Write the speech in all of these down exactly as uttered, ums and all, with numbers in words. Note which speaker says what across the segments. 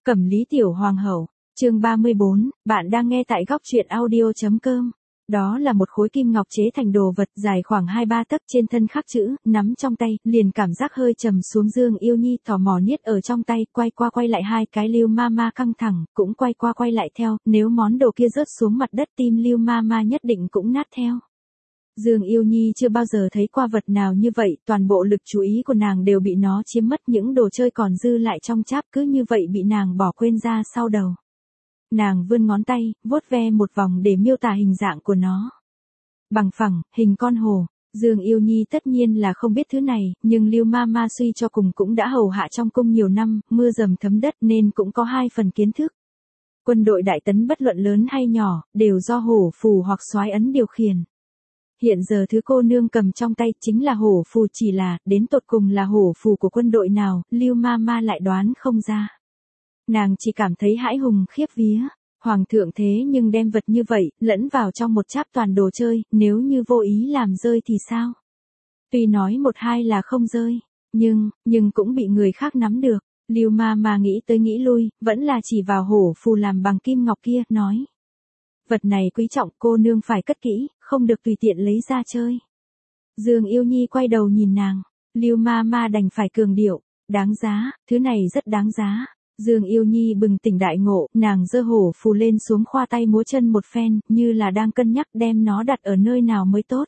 Speaker 1: Cẩm Lý Tiểu Hoàng hậu, chương ba mươi bốn, bạn đang nghe tại góc truyện audio chấm com. Đó là một khối kim ngọc chế thành đồ vật dài khoảng hai ba tấc, trên thân khắc chữ, nắm trong tay, liền cảm giác hơi trầm xuống. Dương Yêu Nhi tò mò niết ở trong tay, quay qua quay lại hai cái. Lưu Mama căng thẳng, cũng quay qua quay lại theo, nếu món đồ kia rớt xuống mặt đất tim Lưu Mama nhất định cũng nát theo. Dương Yêu Nhi chưa bao giờ thấy qua vật nào như vậy, toàn bộ lực chú ý của nàng đều bị nó chiếm mất, những đồ chơi còn dư lại trong cháp cứ như vậy bị nàng bỏ quên ra sau đầu. Nàng vươn ngón tay, vuốt ve một vòng để miêu tả hình dạng của nó. Bằng phẳng, hình con hồ. Dương Yêu Nhi tất nhiên là không biết thứ này, nhưng Lưu Mama suy cho cùng cũng đã hầu hạ trong cung nhiều năm, mưa dầm thấm đất nên cũng có hai phần kiến thức. Quân đội đại tấn bất luận lớn hay nhỏ, đều do hổ phù hoặc soái ấn điều khiển. Hiện giờ thứ cô nương cầm trong tay chính là hổ phù, chỉ là, đến tột cùng là hổ phù của quân đội nào, Lưu Mama lại đoán không ra. Nàng chỉ cảm thấy hãi hùng khiếp vía, hoàng thượng thế nhưng đem vật như vậy, lẫn vào trong một cháp toàn đồ chơi, nếu như vô ý làm rơi thì sao? Tuy nói một hai là không rơi, nhưng, nhưng cũng bị người khác nắm được. Lưu Mama nghĩ tới nghĩ lui, vẫn là chỉ vào hổ phù làm bằng kim ngọc kia, nói. Vật này quý trọng, cô nương phải cất kỹ, không được tùy tiện lấy ra chơi. Dương Yêu Nhi quay đầu nhìn nàng, Lưu Mama đành phải cường điệu, đáng giá, thứ này rất đáng giá. Dương Yêu Nhi bừng tỉnh đại ngộ, nàng giơ hổ phù lên xuống khoa tay múa chân một phen, như là đang cân nhắc đem nó đặt ở nơi nào mới tốt.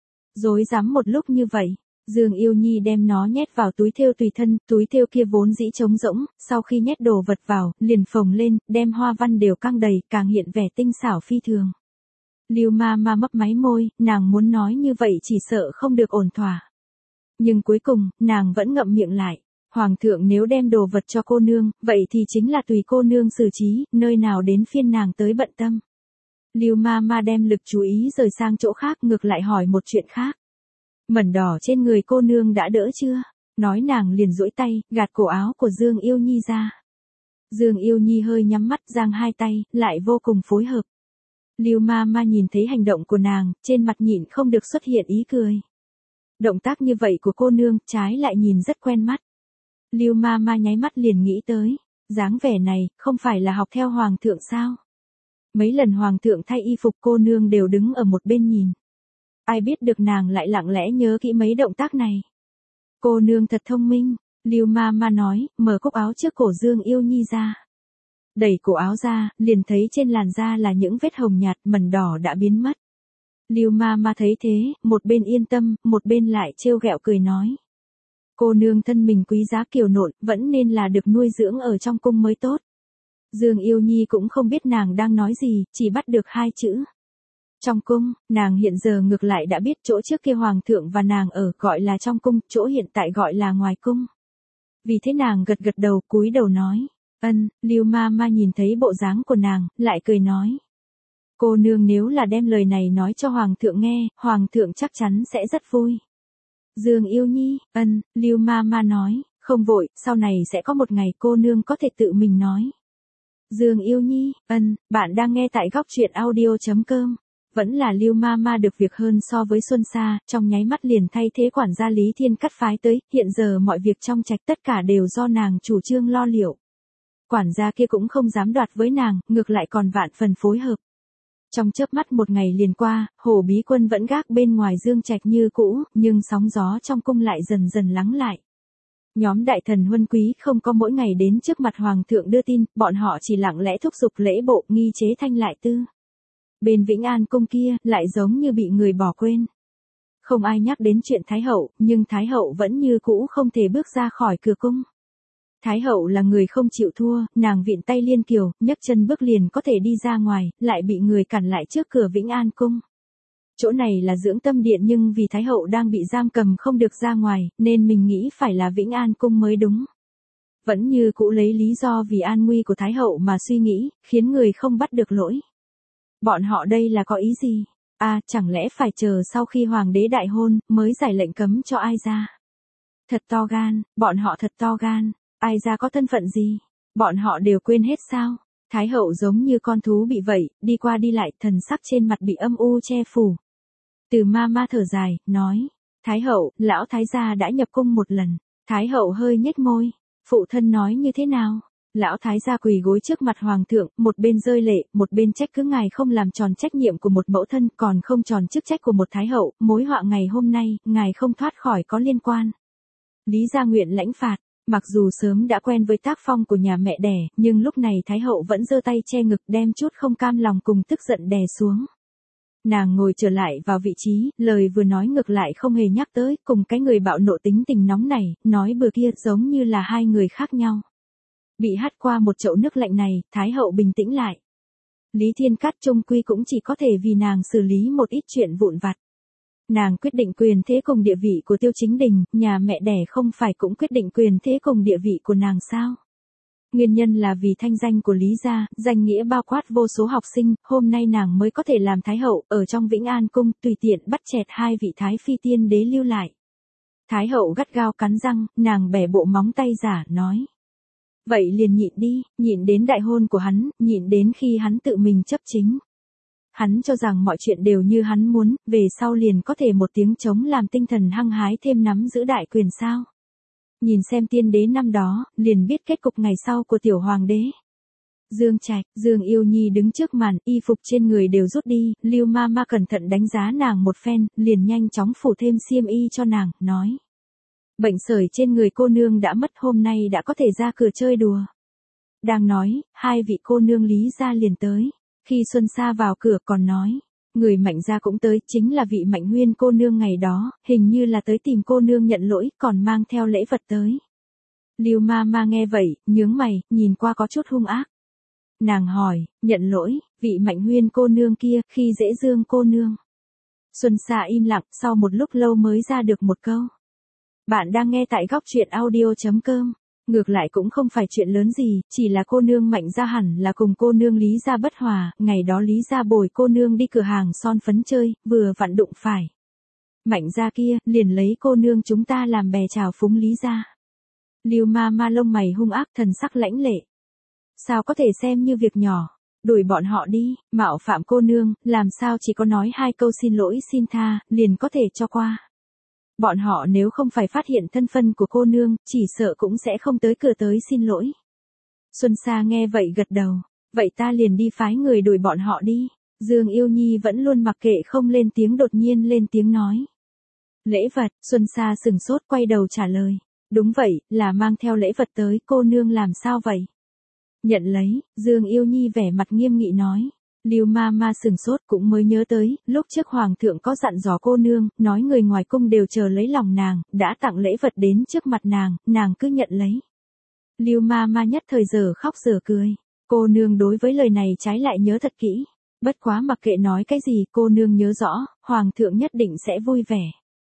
Speaker 1: Rối rắm một lúc như vậy, Dương Yêu Nhi đem nó nhét vào túi thêu tùy thân, túi thêu kia vốn dĩ trống rỗng, sau khi nhét đồ vật vào, liền phồng lên, đem hoa văn đều căng đầy, càng hiện vẻ tinh xảo phi thường. Lưu Mama mấp máy môi, nàng muốn nói như vậy chỉ sợ không được ổn thỏa. Nhưng cuối cùng, nàng vẫn ngậm miệng lại. Hoàng thượng nếu đem đồ vật cho cô nương, vậy thì chính là tùy cô nương xử trí, nơi nào đến phiên nàng tới bận tâm. Lưu Mama đem lực chú ý rời sang chỗ khác, ngược lại hỏi một chuyện khác. Mẩn đỏ trên người cô nương đã đỡ chưa? Nói nàng liền duỗi tay, gạt cổ áo của Dương Yêu Nhi ra. Dương Yêu Nhi hơi nhắm mắt, giang hai tay, lại vô cùng phối hợp. Lưu Mama nhìn thấy hành động của nàng, trên mặt nhịn không được xuất hiện ý cười. Động tác như vậy của cô nương, trái lại nhìn rất quen mắt. Lưu Mama nháy mắt liền nghĩ tới, dáng vẻ này, không phải là học theo hoàng thượng sao? Mấy lần hoàng thượng thay y phục cô nương đều đứng ở một bên nhìn. Ai biết được nàng lại lặng lẽ nhớ kỹ mấy động tác này. Cô nương thật thông minh, Lưu Mama nói, mở cúc áo trước cổ Dương Yêu Nhi ra. Đẩy cổ áo ra, liền thấy trên làn da là những vết hồng nhạt, mẩn đỏ đã biến mất. Lưu Mama thấy thế, một bên yên tâm, một bên lại trêu ghẹo cười nói. Cô nương thân mình quý giá kiều nộn, vẫn nên là được nuôi dưỡng ở trong cung mới tốt. Dương Yêu Nhi cũng không biết nàng đang nói gì, chỉ bắt được hai chữ. Trong cung, nàng hiện giờ ngược lại đã biết chỗ trước kia hoàng thượng và nàng ở gọi là trong cung, chỗ hiện tại gọi là ngoài cung. Vì thế nàng gật gật đầu, cúi đầu nói, ân. Lưu Mama nhìn thấy bộ dáng của nàng, lại cười nói. Cô nương nếu là đem lời này nói cho hoàng thượng nghe, hoàng thượng chắc chắn sẽ rất vui. Dương Yêu Nhi, ân. Lưu Mama nói, không vội, sau này sẽ có một ngày cô nương có thể tự mình nói. Dương Yêu Nhi, ân. Bạn đang nghe tại góc truyện audio chấm com. Vẫn là Lưu Mama được việc hơn so với Xuân Sa, trong nháy mắt liền thay thế quản gia Lý Thiên Cắt phái tới, hiện giờ mọi việc trong trạch tất cả đều do nàng chủ trương lo liệu. Quản gia kia cũng không dám đoạt với nàng, ngược lại còn vạn phần phối hợp. Trong chớp mắt một ngày liền qua, Hồ Bí Quân vẫn gác bên ngoài Dương Trạch như cũ, nhưng sóng gió trong cung lại dần dần lắng lại. Nhóm đại thần huân quý không có mỗi ngày đến trước mặt hoàng thượng đưa tin, bọn họ chỉ lặng lẽ thúc giục lễ bộ, nghi chế thanh lại tư. Bên Vĩnh An cung kia, lại giống như bị người bỏ quên. Không ai nhắc đến chuyện Thái hậu, nhưng Thái hậu vẫn như cũ không thể bước ra khỏi cửa cung. Thái hậu là người không chịu thua, nàng vịn tay liên kiều, nhấc chân bước liền có thể đi ra ngoài, lại bị người cản lại trước cửa Vĩnh An cung. Chỗ này là dưỡng tâm điện nhưng vì Thái hậu đang bị giam cầm không được ra ngoài, nên mình nghĩ phải là Vĩnh An cung mới đúng. Vẫn như cũ lấy lý do vì an nguy của Thái hậu mà suy nghĩ, khiến người không bắt được lỗi. Bọn họ đây là có ý gì? À, chẳng lẽ phải chờ sau khi hoàng đế đại hôn, mới giải lệnh cấm cho ai ra? Thật to gan, bọn họ thật to gan, ai ra có thân phận gì? Bọn họ đều quên hết sao? Thái hậu giống như con thú bị vậy, đi qua đi lại, thần sắc trên mặt bị âm u che phủ. Từ Mama thở dài, nói, Thái hậu, lão thái gia đã nhập cung một lần. Thái hậu hơi nhếch môi, phụ thân nói như thế nào? Lão thái gia quỳ gối trước mặt hoàng thượng, một bên rơi lệ, một bên trách cứ ngài không làm tròn trách nhiệm của một mẫu thân, còn không tròn chức trách của một thái hậu, mối họa ngày hôm nay, ngài không thoát khỏi có liên quan. Lý gia nguyện lãnh phạt. Mặc dù sớm đã quen với tác phong của nhà mẹ đẻ, nhưng lúc này thái hậu vẫn giơ tay che ngực, đem chút không cam lòng cùng tức giận đè xuống. Nàng ngồi trở lại vào vị trí, lời vừa nói ngược lại không hề nhắc tới, cùng cái người bạo nộ tính tình nóng này, nói bừa kia giống như là hai người khác nhau. Bị hắt qua một chậu nước lạnh này, thái hậu bình tĩnh lại. Lý Thiên Cát chung quy cũng chỉ có thể vì nàng xử lý một ít chuyện vụn vặt. Nàng quyết định quyền thế cùng địa vị của Tiêu Chính Đình, nhà mẹ đẻ không phải cũng quyết định quyền thế cùng địa vị của nàng sao? Nguyên nhân là vì thanh danh của Lý gia, danh nghĩa bao quát vô số học sinh, hôm nay nàng mới có thể làm thái hậu, ở trong Vĩnh An cung, tùy tiện bắt chẹt hai vị thái phi tiên đế lưu lại. Thái hậu gắt gao cắn răng, nàng bẻ bộ móng tay giả, nói. Vậy liền nhịn đi, nhịn đến đại hôn của hắn, nhịn đến khi hắn tự mình chấp chính. Hắn cho rằng mọi chuyện đều như hắn muốn, về sau liền có thể một tiếng chống làm tinh thần hăng hái thêm nắm giữ đại quyền sao. Nhìn xem tiên đế năm đó, liền biết kết cục ngày sau của tiểu hoàng đế. Dương Trạch, Dương Yêu Nhi đứng trước màn, y phục trên người đều rút đi, Lưu Ma Ma cẩn thận đánh giá nàng một phen, liền nhanh chóng phủ thêm xiêm y cho nàng, nói. Bệnh sởi trên người cô nương đã mất, hôm nay đã có thể ra cửa chơi đùa. Đang nói, hai vị cô nương Lý gia liền tới. Khi Xuân Sa vào cửa còn nói, người Mạnh gia cũng tới, chính là vị Mạnh Huyên cô nương ngày đó, hình như là tới tìm cô nương nhận lỗi, còn mang theo lễ vật tới. Lưu Ma Ma nghe vậy, nhướng mày, nhìn qua có chút hung ác. Nàng hỏi, nhận lỗi, vị Mạnh Huyên cô nương kia, khi dễ Dương cô nương. Xuân Sa im lặng, sau một lúc lâu mới ra được một câu. Bạn đang nghe tại góc truyện audio chấm com. Ngược lại cũng không phải chuyện lớn gì, chỉ là cô nương Mạnh gia hẳn là cùng cô nương Lý gia bất hòa, ngày đó Lý gia bồi cô nương đi cửa hàng son phấn chơi, vừa vặn đụng phải. Mạnh gia kia, liền lấy cô nương chúng ta làm bè chào phúng Lý gia. Lưu Ma Ma lông mày hung ác, thần sắc lãnh lệ. Sao có thể xem như việc nhỏ, đuổi bọn họ đi, mạo phạm cô nương, làm sao chỉ có nói hai câu xin lỗi xin tha, liền có thể cho qua. Bọn họ nếu không phải phát hiện thân phận của cô nương, chỉ sợ cũng sẽ không tới cửa tới xin lỗi. Xuân Sa nghe vậy gật đầu, vậy ta liền đi phái người đuổi bọn họ đi. Dương Yêu Nhi vẫn luôn mặc kệ không lên tiếng, đột nhiên lên tiếng nói. Lễ vật, Xuân Sa sừng sốt quay đầu trả lời. Đúng vậy, là mang theo lễ vật tới, cô nương làm sao vậy? Nhận lấy, Dương Yêu Nhi vẻ mặt nghiêm nghị nói. Lưu Ma Ma sừng sốt cũng mới nhớ tới, lúc trước hoàng thượng có dặn dò cô nương, nói người ngoài cung đều chờ lấy lòng nàng, đã tặng lễ vật đến trước mặt nàng, nàng cứ nhận lấy. Lưu Ma Ma nhất thời giờ khóc giờ cười, cô nương đối với lời này trái lại nhớ thật kỹ, bất quá mặc kệ nói cái gì cô nương nhớ rõ, hoàng thượng nhất định sẽ vui vẻ.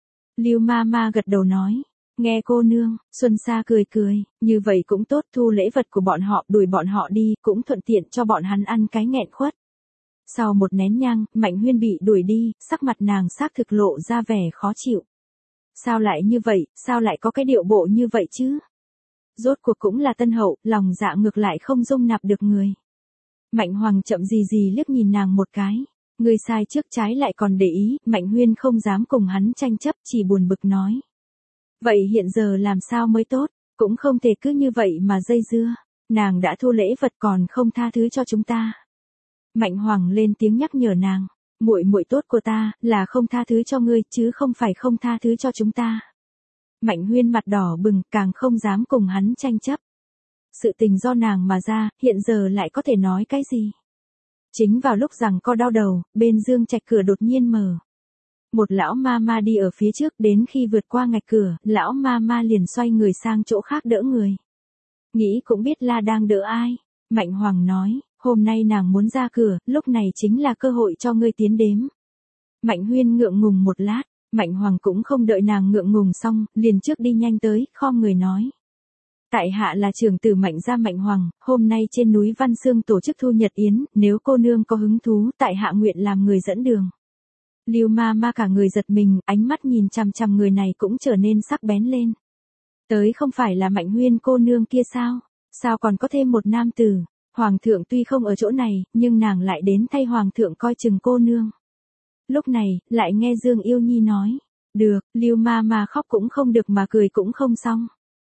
Speaker 1: Lưu Ma Ma gật đầu nói, nghe cô nương, Xuân Sa cười cười, như vậy cũng tốt, thu lễ vật của bọn họ, đuổi bọn họ đi, cũng thuận tiện cho bọn hắn ăn cái nghẹn khuất. Sau một nén nhang, Mạnh Huyên bị đuổi đi, sắc mặt nàng xác thực lộ ra vẻ khó chịu. Sao lại như vậy, sao lại có cái điệu bộ như vậy chứ? Rốt cuộc cũng là tân hậu, lòng dạ ngược lại không dung nạp được người. Mạnh Hoàng chậm gì gì liếc nhìn nàng một cái. Người sai trước trái lại còn để ý, Mạnh Huyên không dám cùng hắn tranh chấp, chỉ buồn bực nói. Vậy hiện giờ làm sao mới tốt, cũng không thể cứ như vậy mà dây dưa. Nàng đã thu lễ vật còn không tha thứ cho chúng ta. Mạnh Hoàng lên tiếng nhắc nhở nàng, muội muội tốt của ta, là không tha thứ cho ngươi, chứ không phải không tha thứ cho chúng ta. Mạnh Huyên mặt đỏ bừng, càng không dám cùng hắn tranh chấp. Sự tình do nàng mà ra, hiện giờ lại có thể nói cái gì? Chính vào lúc rằng co đau đầu, bên Dương Trạch cửa đột nhiên mở. Một lão ma ma đi ở phía trước, đến khi vượt qua ngạch cửa, lão ma ma liền xoay người sang chỗ khác đỡ người. Nghĩ cũng biết là đang đỡ ai. Mạnh Hoàng nói. Hôm nay nàng muốn ra cửa, lúc này chính là cơ hội cho ngươi tiến đếm. Mạnh Huyên ngượng ngùng một lát, Mạnh Hoàng cũng không đợi nàng ngượng ngùng xong, liền trước đi nhanh tới, khom người nói. Tại hạ là trưởng tử Mạnh gia Mạnh Hoàng, hôm nay trên núi Văn Xương tổ chức thu nhật yến, nếu cô nương có hứng thú, tại hạ nguyện làm người dẫn đường. Lưu Ma Ma cả người giật mình, ánh mắt nhìn chằm chằm người này cũng trở nên sắc bén lên. Tới không phải là Mạnh Huyên cô nương kia sao? Sao còn có thêm một nam tử? Hoàng thượng tuy không ở chỗ này, nhưng nàng lại đến thay hoàng thượng coi chừng cô nương. Lúc này, lại nghe Dương Yêu Nhi nói. Được, Lưu Ma Ma khóc cũng không được mà cười cũng không xong.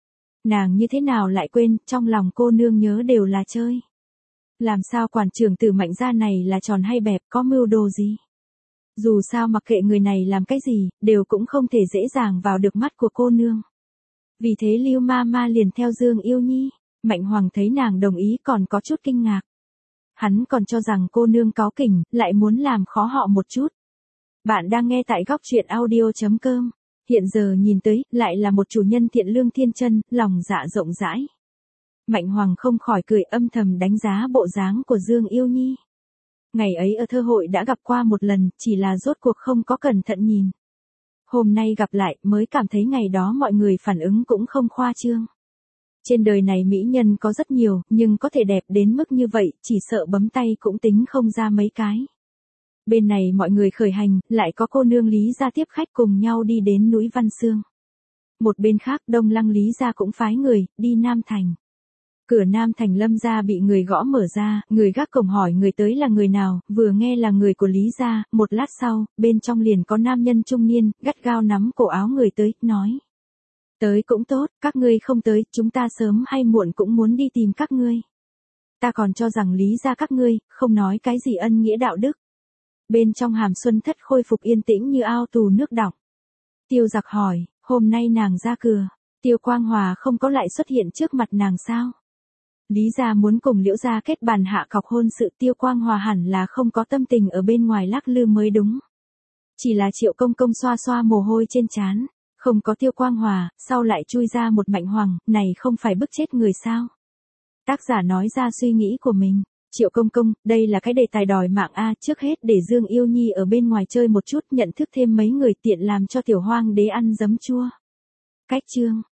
Speaker 1: Nàng như thế nào lại quên, trong lòng cô nương nhớ đều là chơi. Làm sao quản trưởng Tử Mạnh gia này là tròn hay bẹp, có mưu đồ gì? Dù sao mặc kệ người này làm cái gì, đều cũng không thể dễ dàng vào được mắt của cô nương. Vì thế Lưu Ma Ma liền theo Dương Yêu Nhi. Mạnh Hoàng thấy nàng đồng ý còn có chút kinh ngạc. Hắn còn cho rằng cô nương cáu kỉnh, lại muốn làm khó họ một chút. Bạn đang nghe tại góc truyện audio chấm com. Hiện giờ nhìn tới, lại là một chủ nhân thiện lương thiên chân, lòng dạ rộng rãi. Mạnh Hoàng không khỏi cười âm thầm đánh giá bộ dáng của Dương Yêu Nhi. Ngày ấy ở thơ hội đã gặp qua một lần, chỉ là rốt cuộc không có cẩn thận nhìn. Hôm nay gặp lại mới cảm thấy ngày đó mọi người phản ứng cũng không khoa trương. Trên đời này mỹ nhân có rất nhiều, nhưng có thể đẹp đến mức như vậy, chỉ sợ bấm tay cũng tính không ra mấy cái. Bên này mọi người khởi hành, lại có cô nương Lý gia tiếp khách cùng nhau đi đến núi Văn Xương. Một bên khác Đông Lăng Lý gia cũng phái người, đi Nam Thành. Cửa Nam Thành Lâm gia bị người gõ mở ra, người gác cổng hỏi người tới là người nào, vừa nghe là người của Lý gia, một lát sau, bên trong liền có nam nhân trung niên, gắt gao nắm cổ áo người tới, nói. Tới cũng tốt, các ngươi không tới, chúng ta sớm hay muộn cũng muốn đi tìm các ngươi. Ta còn cho rằng Lý gia các ngươi, không nói cái gì ân nghĩa đạo đức. Bên trong Hàm Xuân Thất khôi phục yên tĩnh như ao tù nước đọng. Tiêu Giặc hỏi, hôm nay nàng ra cửa, Tiêu Quang Hòa không có lại xuất hiện trước mặt nàng sao? Lý gia muốn cùng Liễu gia kết bàn hạ cọc hôn sự, Tiêu Quang Hòa hẳn là không có tâm tình ở bên ngoài lắc lư mới đúng. Chỉ là Triệu Công Công xoa xoa mồ hôi trên trán, không có Tiêu Quang Hòa, sau lại chui ra một Mạnh Hoàng, này không phải bức chết người sao? Tác giả nói ra suy nghĩ của mình. Triệu Công Công, đây là cái đề tài đòi mạng a, trước hết để Dương Yêu Nhi ở bên ngoài chơi một chút, nhận thức thêm mấy người tiện làm cho tiểu hoang đế ăn giấm chua. Cách chương